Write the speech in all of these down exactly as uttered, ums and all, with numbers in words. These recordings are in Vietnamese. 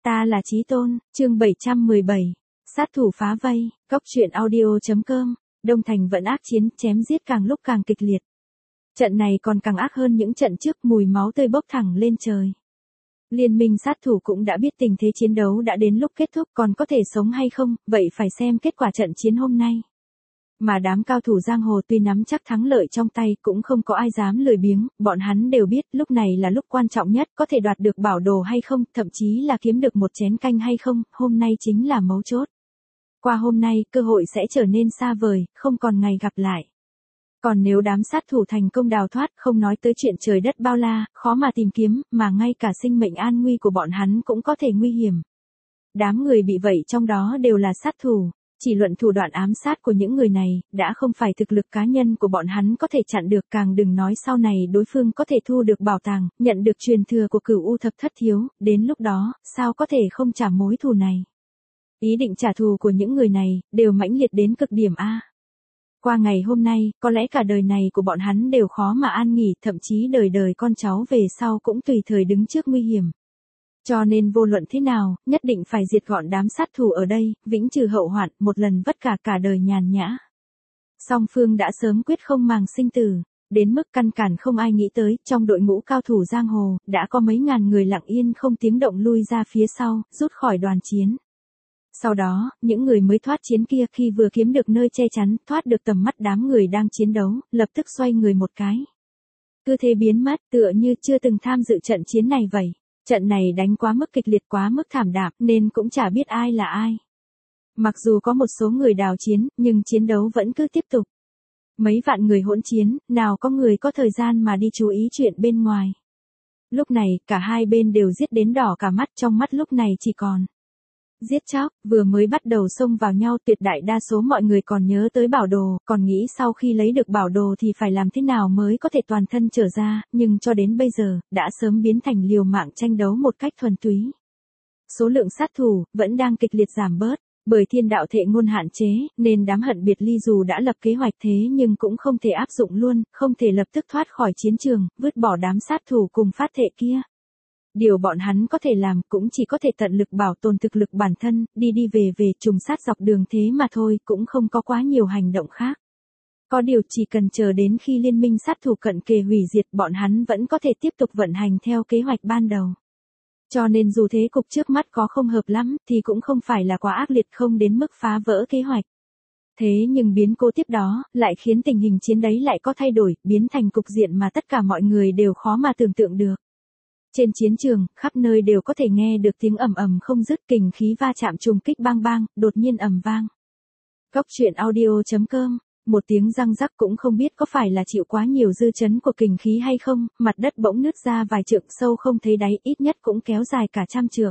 Ta là Chí Tôn, chương bảy trăm mười bảy. Sát thủ phá vây, Cốc truyện audio.com. Đông Thành vẫn ác chiến, chém giết càng lúc càng kịch liệt. Trận này còn càng ác hơn những trận trước, mùi máu tươi bốc thẳng lên trời. Liên minh sát thủ cũng đã biết tình thế chiến đấu đã đến lúc kết thúc, còn có thể sống hay không, vậy phải xem kết quả trận chiến hôm nay. Mà đám cao thủ giang hồ tuy nắm chắc thắng lợi trong tay cũng không có ai dám lười biếng, bọn hắn đều biết lúc này là lúc quan trọng nhất, có thể đoạt được bảo đồ hay không, thậm chí là kiếm được một chén canh hay không, hôm nay chính là mấu chốt. Qua hôm nay, cơ hội sẽ trở nên xa vời, không còn ngày gặp lại. Còn nếu đám sát thủ thành công đào thoát, không nói tới chuyện trời đất bao la, khó mà tìm kiếm, mà ngay cả sinh mệnh an nguy của bọn hắn cũng có thể nguy hiểm. Đám người bị vậy trong đó đều là sát thủ. Chỉ luận thủ đoạn ám sát của những người này, đã không phải thực lực cá nhân của bọn hắn có thể chặn được, càng đừng nói sau này đối phương có thể thu được bảo tàng, nhận được truyền thừa của Cửu U Thập Thất Thiếu, đến lúc đó, sao có thể không trả mối thù này. Ý định trả thù của những người này, đều mãnh liệt đến cực điểm A. Qua ngày hôm nay, có lẽ cả đời này của bọn hắn đều khó mà an nghỉ, thậm chí đời đời con cháu về sau cũng tùy thời đứng trước nguy hiểm. Cho nên vô luận thế nào, nhất định phải diệt gọn đám sát thủ ở đây, vĩnh trừ hậu hoạn, một lần vất cả cả đời nhàn nhã. Song phương đã sớm quyết không màng sinh tử, đến mức căn cản không ai nghĩ tới, trong đội ngũ cao thủ giang hồ, đã có mấy ngàn người lặng yên không tiếng động lui ra phía sau, rút khỏi đoàn chiến. Sau đó, những người mới thoát chiến kia khi vừa kiếm được nơi che chắn, thoát được tầm mắt đám người đang chiến đấu, lập tức xoay người một cái. Cứ thế biến mất, tựa như chưa từng tham dự trận chiến này vậy. Trận này đánh quá mức kịch liệt, quá mức thảm đạm, nên cũng chả biết ai là ai. Mặc dù có một số người đào chiến, nhưng chiến đấu vẫn cứ tiếp tục. Mấy vạn người hỗn chiến, nào có người có thời gian mà đi chú ý chuyện bên ngoài. Lúc này, cả hai bên đều giết đến đỏ cả mắt, trong mắt lúc này chỉ còn giết chóc. Vừa mới bắt đầu xông vào nhau, tuyệt đại đa số mọi người còn nhớ tới bảo đồ, còn nghĩ sau khi lấy được bảo đồ thì phải làm thế nào mới có thể toàn thân trở ra, nhưng cho đến bây giờ, đã sớm biến thành liều mạng tranh đấu một cách thuần túy. Số lượng sát thủ, vẫn đang kịch liệt giảm bớt, bởi thiên đạo thệ ngôn hạn chế, nên đám hận biệt ly dù đã lập kế hoạch thế nhưng cũng không thể áp dụng luôn, không thể lập tức thoát khỏi chiến trường, vứt bỏ đám sát thủ cùng phát thệ kia. Điều bọn hắn có thể làm cũng chỉ có thể tận lực bảo tồn thực lực bản thân, đi đi về về trùng sát dọc đường thế mà thôi, cũng không có quá nhiều hành động khác. Có điều chỉ cần chờ đến khi liên minh sát thủ cận kề hủy diệt, bọn hắn vẫn có thể tiếp tục vận hành theo kế hoạch ban đầu. Cho nên dù thế cục trước mắt có không hợp lắm, thì cũng không phải là quá ác liệt, không đến mức phá vỡ kế hoạch. Thế nhưng biến cố tiếp đó, lại khiến tình hình chiến đấy lại có thay đổi, biến thành cục diện mà tất cả mọi người đều khó mà tưởng tượng được. Trên chiến trường, khắp nơi đều có thể nghe được tiếng ầm ầm không dứt, kình khí va chạm trùng kích bang bang, đột nhiên ầm vang. Cốc truyện audio.com. Một tiếng răng rắc, cũng không biết có phải là chịu quá nhiều dư chấn của kình khí hay không, mặt đất bỗng nứt ra vài trượng sâu không thấy đáy, ít nhất cũng kéo dài cả trăm trượng.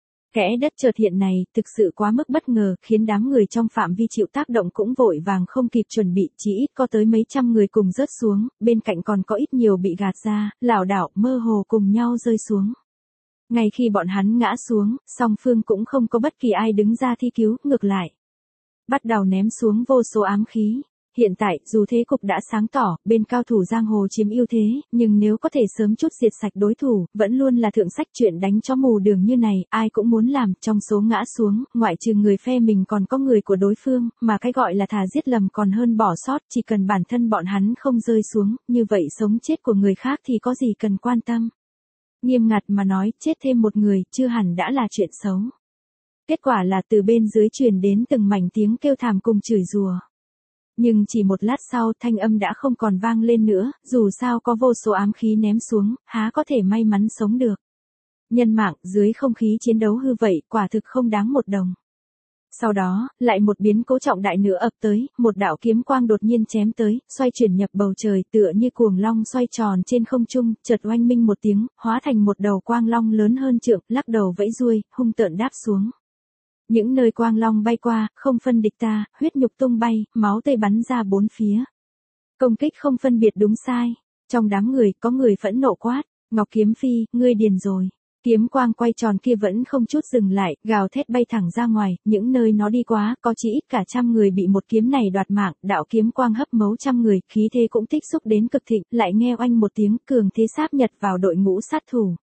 Kẽ đất chợt hiện này, thực sự quá mức bất ngờ, khiến đám người trong phạm vi chịu tác động cũng vội vàng không kịp chuẩn bị, chỉ ít có tới mấy trăm người cùng rớt xuống, bên cạnh còn có ít nhiều bị gạt ra, lảo đảo, mơ hồ cùng nhau rơi xuống. Ngay khi bọn hắn ngã xuống, song phương cũng không có bất kỳ ai đứng ra thi cứu, ngược lại bắt đầu ném xuống vô số ám khí. Hiện tại, dù thế cục đã sáng tỏ, bên cao thủ giang hồ chiếm ưu thế, nhưng nếu có thể sớm chút diệt sạch đối thủ, vẫn luôn là thượng sách, chuyện đánh chó mù đường như này, ai cũng muốn làm. Trong số ngã xuống, ngoại trừ người phe mình còn có người của đối phương, mà cái gọi là thà giết lầm còn hơn bỏ sót, chỉ cần bản thân bọn hắn không rơi xuống, như vậy sống chết của người khác thì có gì cần quan tâm. Nghiêm ngặt mà nói, chết thêm một người, chưa hẳn đã là chuyện xấu. Kết quả là từ bên dưới truyền đến từng mảnh tiếng kêu thảm cùng chửi rủa. Nhưng chỉ một lát sau, thanh âm đã không còn vang lên nữa, dù sao có vô số ám khí ném xuống, há có thể may mắn sống được. Nhân mạng, dưới không khí chiến đấu hư vậy, quả thực không đáng một đồng. Sau đó, lại một biến cố trọng đại nữa ập tới, một đạo kiếm quang đột nhiên chém tới, xoay chuyển nhập bầu trời, tựa như cuồng long xoay tròn trên không trung, chợt oanh minh một tiếng, hóa thành một đầu quang long lớn hơn trượng, lắc đầu vẫy ruôi, hung tợn đáp xuống. Những nơi quang long bay qua, không phân địch ta, huyết nhục tung bay, máu tươi bắn ra bốn phía. Công kích không phân biệt đúng sai. Trong đám người, có người phẫn nộ quát, Ngọc Kiếm Phi, ngươi điền rồi. Kiếm quang quay tròn kia vẫn không chút dừng lại, gào thét bay thẳng ra ngoài, những nơi nó đi quá, có chỉ ít cả trăm người bị một kiếm này đoạt mạng, đạo kiếm quang hấp mấu trăm người, khí thế cũng tích xúc đến cực thịnh, lại nghe oanh một tiếng, cường thế sáp nhật vào đội ngũ sát thủ.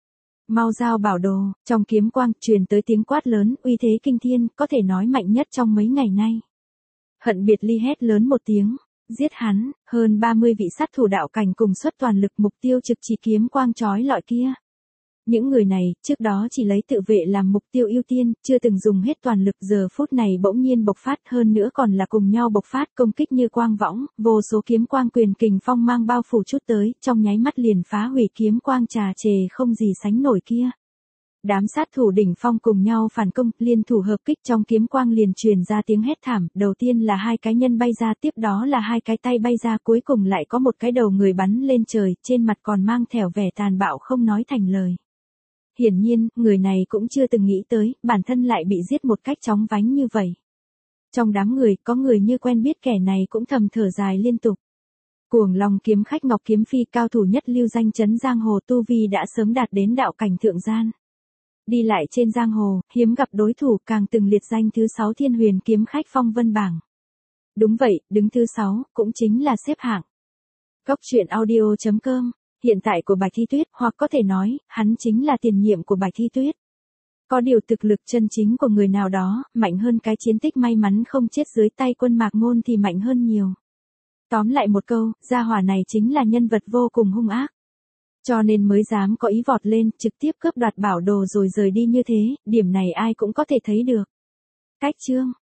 Mau giao bảo đồ, trong kiếm quang truyền tới tiếng quát lớn, uy thế kinh thiên, có thể nói mạnh nhất trong mấy ngày nay. Hận biệt ly hét lớn một tiếng, giết hắn, hơn ba mươi vị sát thủ đạo cảnh cùng xuất toàn lực, mục tiêu trực chỉ kiếm quang chói lọi kia. Những người này, trước đó chỉ lấy tự vệ làm mục tiêu ưu tiên, chưa từng dùng hết toàn lực, giờ phút này bỗng nhiên bộc phát, hơn nữa còn là cùng nhau bộc phát, công kích như quang võng, vô số kiếm quang quyền kình phong mang bao phủ chút tới, trong nháy mắt liền phá hủy kiếm quang trà trề không gì sánh nổi kia. Đám sát thủ đỉnh phong cùng nhau phản công, liên thủ hợp kích, trong kiếm quang liền truyền ra tiếng hét thảm, đầu tiên là hai cái nhân bay ra, tiếp đó là hai cái tay bay ra, cuối cùng lại có một cái đầu người bắn lên trời, trên mặt còn mang theo vẻ tàn bạo không nói thành lời. Hiển nhiên, người này cũng chưa từng nghĩ tới, bản thân lại bị giết một cách chóng vánh như vậy. Trong đám người, có người như quen biết kẻ này cũng thầm thở dài liên tục. Cuồng Long kiếm khách Ngọc Kiếm Phi, cao thủ nhất lưu danh chấn giang hồ, tu vi đã sớm đạt đến đạo cảnh thượng gian. Đi lại trên giang hồ, hiếm gặp đối thủ, càng từng liệt danh thứ sáu Thiên Huyền kiếm khách phong vân bảng. Đúng vậy, đứng thứ sáu, cũng chính là xếp hạng. Góc truyện audio chấm com, hiện tại của Bạch Thi Tuyết, hoặc có thể nói, hắn chính là tiền nhiệm của Bạch Thi Tuyết. Có điều thực lực chân chính của người nào đó, mạnh hơn cái chiến tích may mắn không chết dưới tay quân Mạc Ngôn thì mạnh hơn nhiều. Tóm lại một câu, gia hỏa này chính là nhân vật vô cùng hung ác. Cho nên mới dám có ý vọt lên, trực tiếp cướp đoạt bảo đồ rồi rời đi như thế, điểm này ai cũng có thể thấy được. Cách chương